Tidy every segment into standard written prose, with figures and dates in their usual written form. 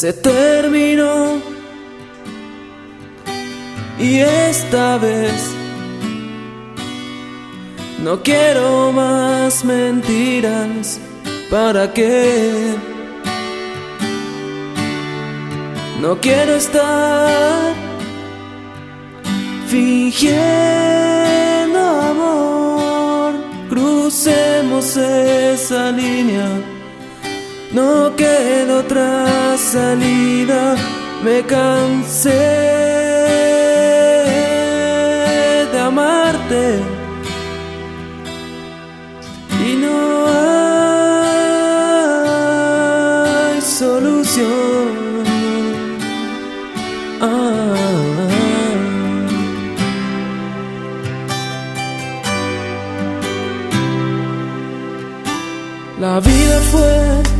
Se terminó y esta vez no quiero más mentiras. ¿Para qué? No quiero estar fingiendo amor. Crucemos esa línea. No queda otra salida. Me cansé de amarte y no hay solución. La vida fue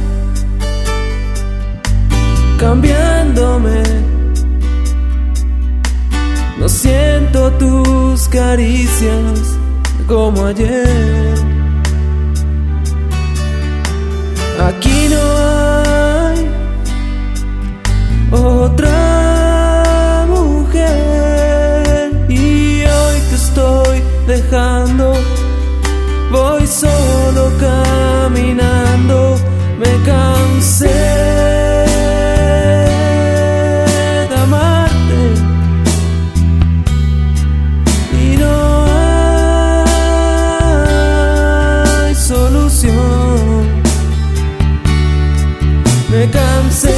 cambiándome. No siento tus caricias como ayer. Aquí no hay otra mujer y hoy te estoy dejando. Voy solo caminando. Me cansé de amarte y no hay solución. Me cansé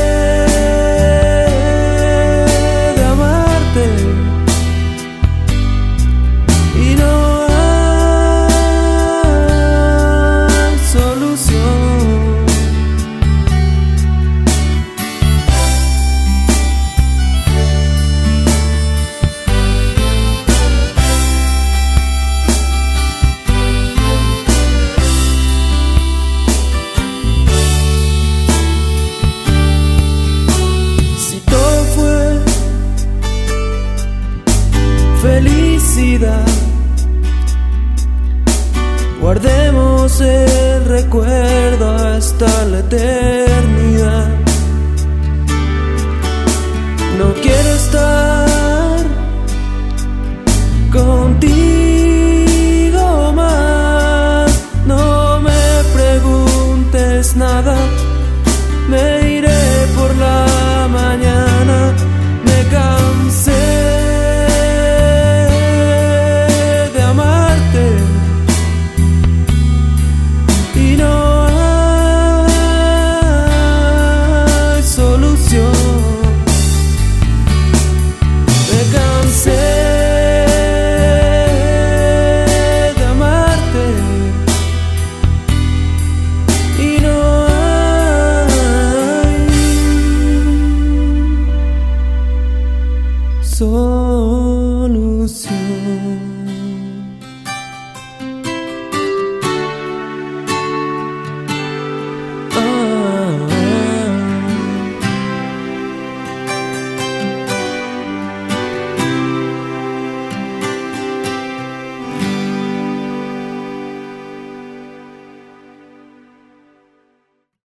de amarte y no hay solución. Felicidad, guardemos el recuerdo hasta la eternidad. No quiero estar contigo más. No me preguntes nada. Me iré por la mañana. Me cansé y no hay solución. Me cansé de amarte y no hay solución.